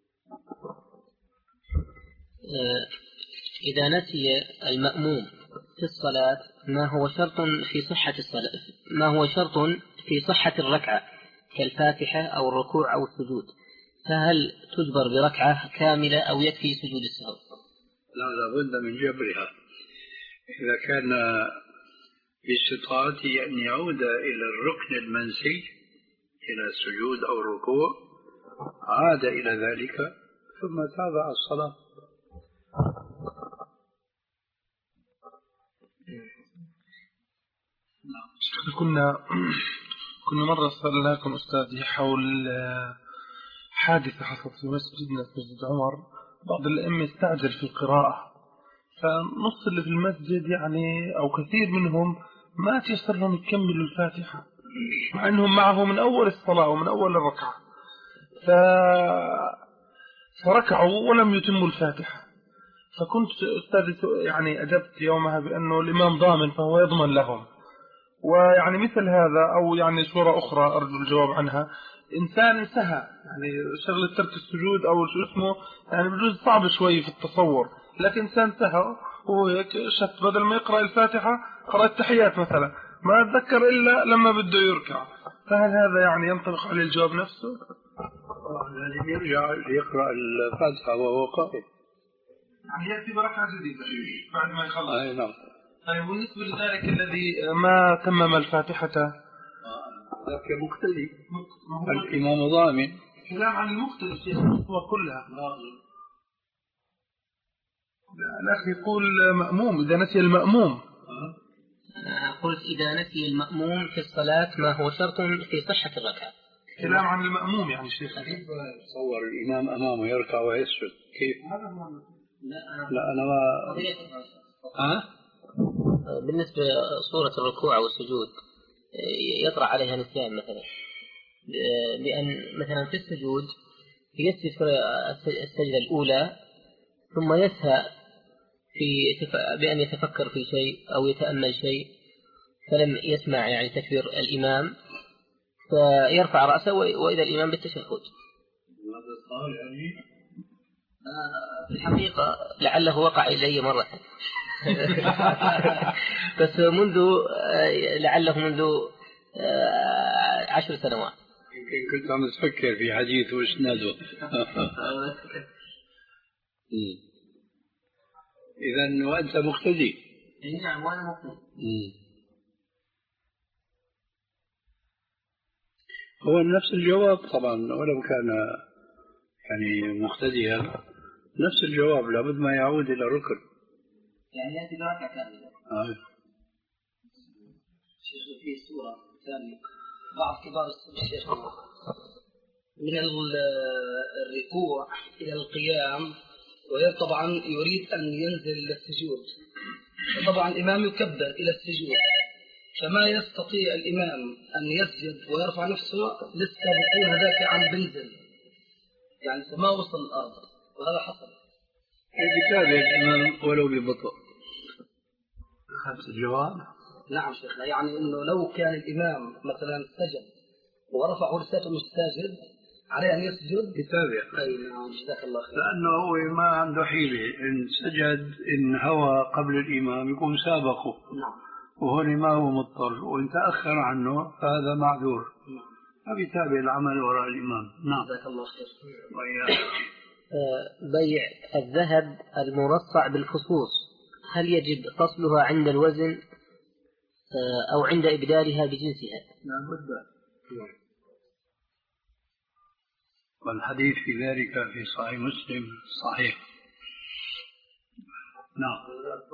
إذا نسي المأموم في الصلاة ما هو شرط في صحة الصلاة ما هو شرط في صحة الركعة كالفاتحة أو الركوع أو السجود، فهل تجبر بركعة كاملة أو يكفي سجود السهو؟ لا، لابد من جبرها. إذا كان باستطاعته أن يعود إلى الركن المنسي إلى السجود أو الركوع عاد إلى ذلك ثم تابع الصلاة. كنا كنا مرة سألناكم أستاذي حول حادثة حصلت في مسجدنا في مسجد عمر. بعض الأئمة استعجل في القراءة، فنص اللي في المسجد يعني أو كثير منهم ما تيسر لهم يكملوا الفاتحة مع أنهم معه من أول الصلاة ومن أول الركعة، ف... فركعوا ولم يتموا الفاتحة. فكنت أستاذ يعني أجبت يومها بأنه الإمام ضامن فهو يضمن لهم. ويعني مثل هذا أو يعني صورة أخرى أرجو الجواب عنها: إنسان سهى يعني شغلة ترك السجود أو شو اسمه، يعني بجوز صعب شوي في التصور، لكن إنسان سهى وهيك شت بدل ما يقرأ الفاتحة قرأ التحيات مثلا، ما أتذكر إلا لما بده يركع، فهل هذا يعني ينطبق عليه الجواب نفسه؟ لازم يرجع يقرأ الفاتحة وهو قائم، يعني يأتي بركعة جديدة بعد ما يخلص. أي نعم. طيب بالنسبة لذلك الذي ما تمم الفاتحة ذاك مختلف، الإمام ضامن. كلام عن المختلف شيخ الصور كلها. الأخ يقول مأموم إذا نسي المأموم. قلت إذا نسي المأموم في الصلاة ما هو شرط في صحة الركعة. كلام عن المأموم يعني شيخ. تصور الإمام أمامه يركع ويسجد كيف؟ لا لا أنا ما ها؟ بالنسبة لصورة الركوع والسجود يطرأ عليها نسيان مثلا، لأن مثلا في السجود يسجد في السجدة الأولى ثم يسهى في بأن يتفكر في شيء أو يتأمل شيء فلم يسمع يعني تكبير الإمام فيرفع رأسه وإذا الإمام بالتشهد. هذا صار يعني في الحقيقة لعله وقع إلي مرة بس منذ لعله منذ عشر سنوات. يمكن كنت عم تفكر في حديث واسناده. إذا وأنت مقتدي. نعم وأنا مقتدي. هو نفس الجواب طبعا، ولو كان يعني مقتديا نفس الجواب لابد ما يعود إلى ركن. يعني يأتي بركعة كاملة. آه. شيخ في سورة ثانية بعض كبار الشيخ من الركوع إلى القيام وطبعا يريد أن ينزل إلى السجود، طبعا الإمام يكبر إلى السجود فما يستطيع الإمام أن يسجد ويرفع نفسه لسه بيكون هذاك عم بنزل يعني ما وصل الأرض، وهذا حصل. بتابع الإمام ولو ببطء. خمس الجواب. نعم شيخنا، يعني إنه لو كان الإمام مثلا سجد ورفع ورساته مش ساجد عليه أن يسجد يتابع. أي نعم جزاك الله خير. لأنه هو ما عنده حيلة، إن سجد إن هوى قبل الإمام يكون سابقه. نعم. وهون ما هو مضطر، وإن تأخر عنه فهذا معذور. نعم. فبيتابع العمل وراء الإمام. نعم. جزاك الله خير. بيع الذهب المرصع بالفصوص هل يجب فصلها عند الوزن أو عند إبدالها بجنسها؟ لا بد. والحديث في ذلك في صحيح مسلم صحيح. نعم.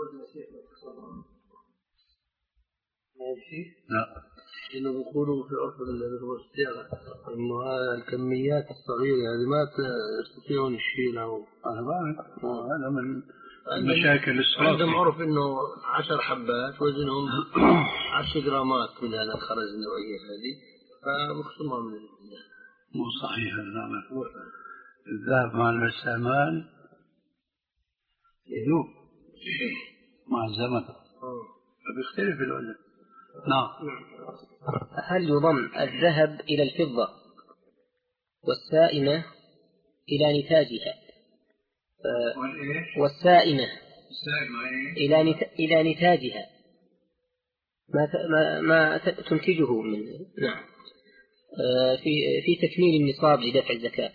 لا. إنه بيقولوا في عرف الصياغة إنه الكميات الصغيرة هذه ما تستطيعون يشيلها. أنا بعرف هذا من المشاكل الصغيرة. عندهم عرف إنه عشر حبات وزنهم عشر جرامات من هذا الخرز النوعية هذه فمخصومة من الدنيا. مو صحيح هذا. الذهب مع الاستعمال يذوب مع الزمن فبيختلف الوزن. نعم. هل يضم الذهب إلى الفضة والسائمة إلى نتاجها والسائمة إلى نت... إلى نتاجها ما ما, ما تنتجه من نعم في في تكميل النصاب لدفع الزكاة؟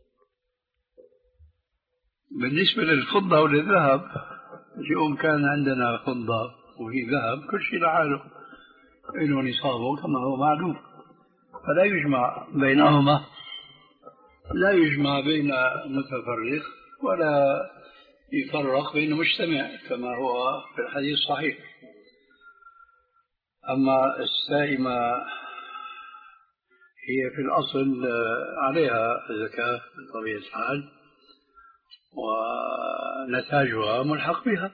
بالنسبة للفضة والذهب اليوم كان عندنا فضة وهي ذهب كل شيء لحاله له نصابه كما هو معلوم، فلا يجمع بينهما، لا يجمع بين متفرق ولا يفرق بين مجتمع كما هو في الحديث الصحيح. أما السائمة هي في الأصل عليها زكاة بطبيعة الحال ونتاجها ملحق بها.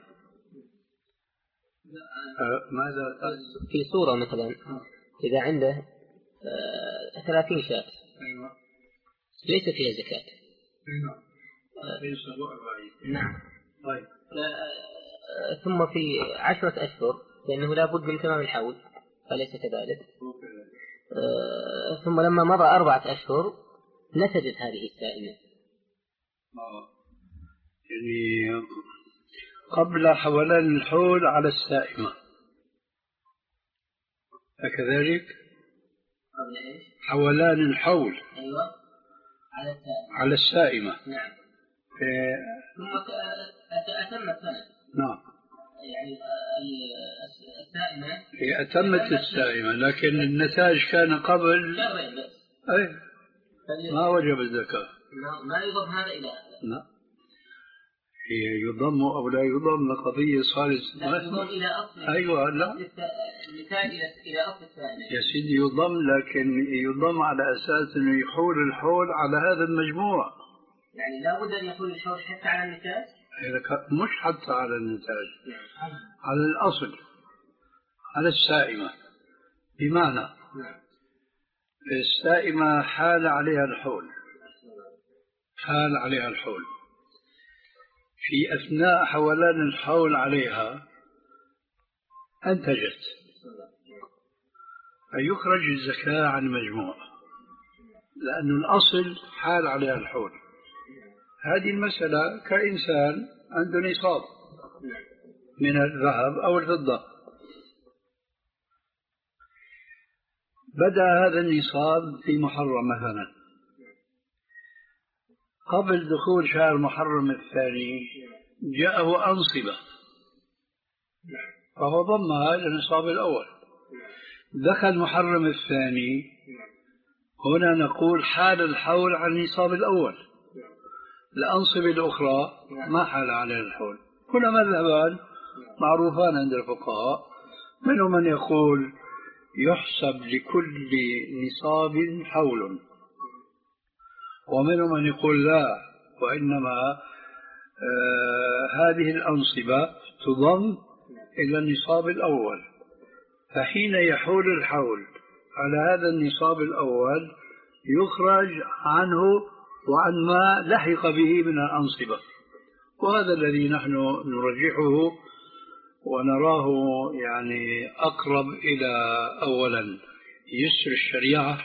ماذا في صورة مثلا إذا عنده ثلاثين شاة ليس فيها زكاة. نعم. طيب. ثم في عشرة أشهر لأنه لا بد من تمام الحول فليس كذلك. ثم لما مضى أربعة أشهر نتجت هذه السائمة. يعني قبل حولان الحول على السائمة أكذلك؟ حولان الحول أيوة. على السائمة. على السائمة. نعم. في... ثم أتمت سنة. نعم. يعني السائمة هي أتمت السائمة لكن النتاج كان قبل. أي ما وجب الزكاة. ما يضم هذا إلى هذا. لا. هي يضم أو لا يضم لقضية صارت. لا يضم إلى أصل. أيوة لا. النتاج إلى أصل السائمة. يا سيدي يضم لكن يضم على أساس إنه يحول الحول على هذا المجموع. يعني لا بد أن يحول الحول حتى على النتاج. مش حتى على النتاج. على الأصل على السائمة بمعنى السائمة حال عليها الحول حال عليها الحول في أثناء حولان الحول عليها أنتجت فيخرج الزكاة عن المجموع لأن الأصل حال عليها الحول. هذه المسألة كإنسان عنده نصاب من الذهب أو الفضة بدأ هذا النصاب في محرم مثلا قبل دخول شهر محرم الثاني جاءه أنصبة فهو ضمها إلى النصاب الأول. دخل محرم الثاني هنا نقول حال الحول عن النصاب الأول الأنصبة الأخرى ما حال عليها الحول. هنا مذهبان معروفان عند الفقهاء، منهم من يقول يحسب لكل نصاب حول، ومنهم من يقول لا، وإنما آه هذه الأنصبة تضم إلى النصاب الأول، فحين يحول الحول على هذا النصاب الأول يخرج عنه وعن ما لحق به من الأنصبة. وهذا الذي نحن نرجحه ونراه يعني أقرب إلى أولا يسر الشريعة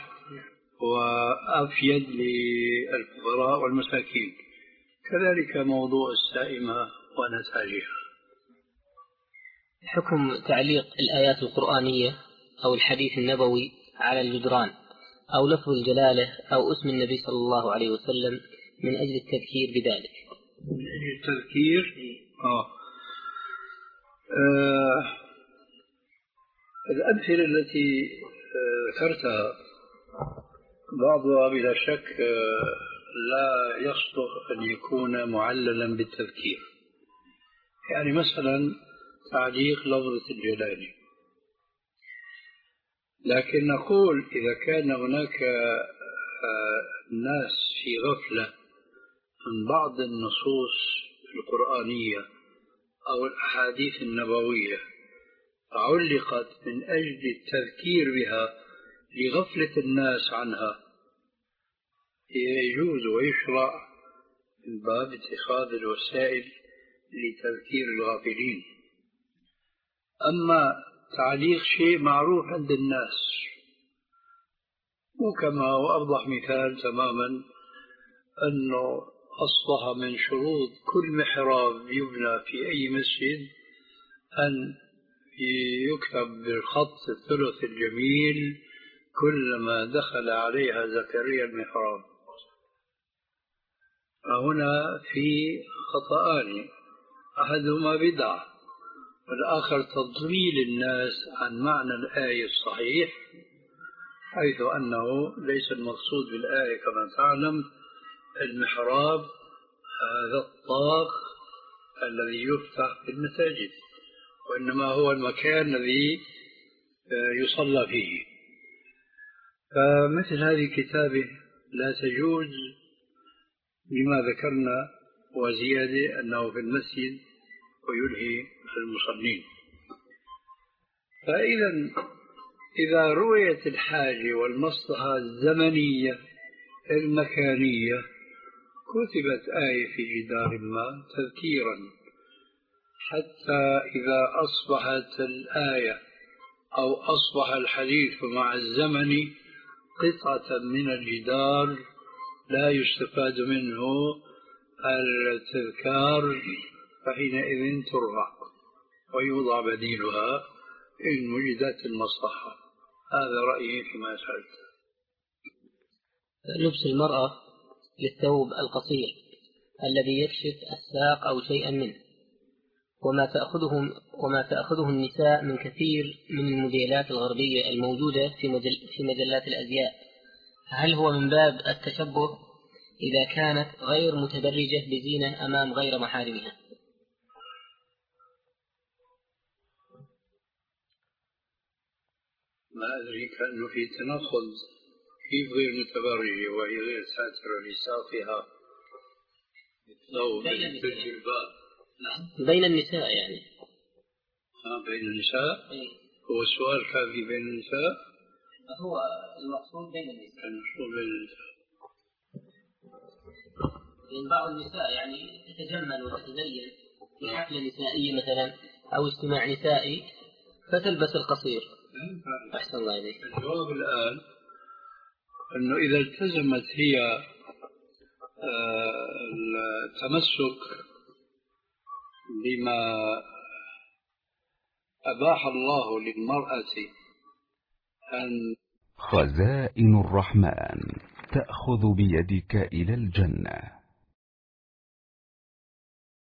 وأفيد للفقراء والمساكين، كذلك موضوع السائمة ونتاجها. حكم تعليق الآيات القرآنية أو الحديث النبوي على الجدران أو لفظ الجلالة أو اسم النبي صلى الله عليه وسلم من أجل التذكير بذلك. من أجل التذكير آه. آه. الأمثلة التي آه ذكرتها بعضها بلا شك آه لا يصلح أن يكون معللا بالتذكير. يعني مثلا تعليق لفظة الجلالة، لكن نقول إذا كان هناك ناس في غفلة عن بعض النصوص القرآنية أو الأحاديث النبوية علقت من أجل التذكير بها لغفلة الناس عنها، يجوز ويشرع من باب اتخاذ الوسائل لتذكير الغافلين. أما تعليق شيء معروف عند الناس، وكما وأوضح مثال تماما أنه أصبح من شروط كل محراب يبنى في أي مسجد أن يكتب بالخط الثلث الجميل كلما دخل عليها زكريا المحراب. فهنا في خطأان، أحدهما بدعة والآخر تضليل الناس عن معنى الآية الصحيح، حيث أنه ليس المقصود بالآية كما تعلم المحراب هذا الطاق الذي يفتح في المساجد، وإنما هو المكان الذي يصلى فيه. فمثل هذه الكتابة لا تجوز لما ذكرنا، وزيادة أنه في المسجد ويلهي المصلين. فإذا إذا رؤيت الحاجة والمصلحة الزمنية المكانية كتبت آية في جدار ما تذكيرا، حتى إذا أصبحت الآية أو أصبح الحديث مع الزمن قطعة من الجدار لا يستفاد منه التذكار، فحينئذ ترفع ويوضع بديلها إن وجدت المصلحة. هذا رأيي فيما سألت. لبس المرأة للثوب القصير الذي يكشف الساق أو شيئا منه، وما تأخذه وما تأخذه النساء من كثير من الموديلات الغربية الموجودة في مجل في مجلات الأزياء، هل هو من باب التشبه إذا كانت غير متبرجة بزينة أمام غير محارمها؟ ما أدري، كأنه في تناقض. كيف غير متبرجة وهي غير ساترة لساقها أو بالجلباب؟ نعم، بين النساء يعني. آه بين النساء؟ إيه؟ هو السؤال كان في بين النساء؟ هو المقصود بين النساء. المقصود بين النساء. لأن بعض النساء يعني تتجمل وتتزين في حفلة نسائية مثلا أو اجتماع نسائي فتلبس القصير. أحسن الله إليك. الجواب الآن أنه إذا التزمت هي التمسك بما أباح الله للمرأة أن خزائن الرحمن تأخذ بيدك إلى الجنة.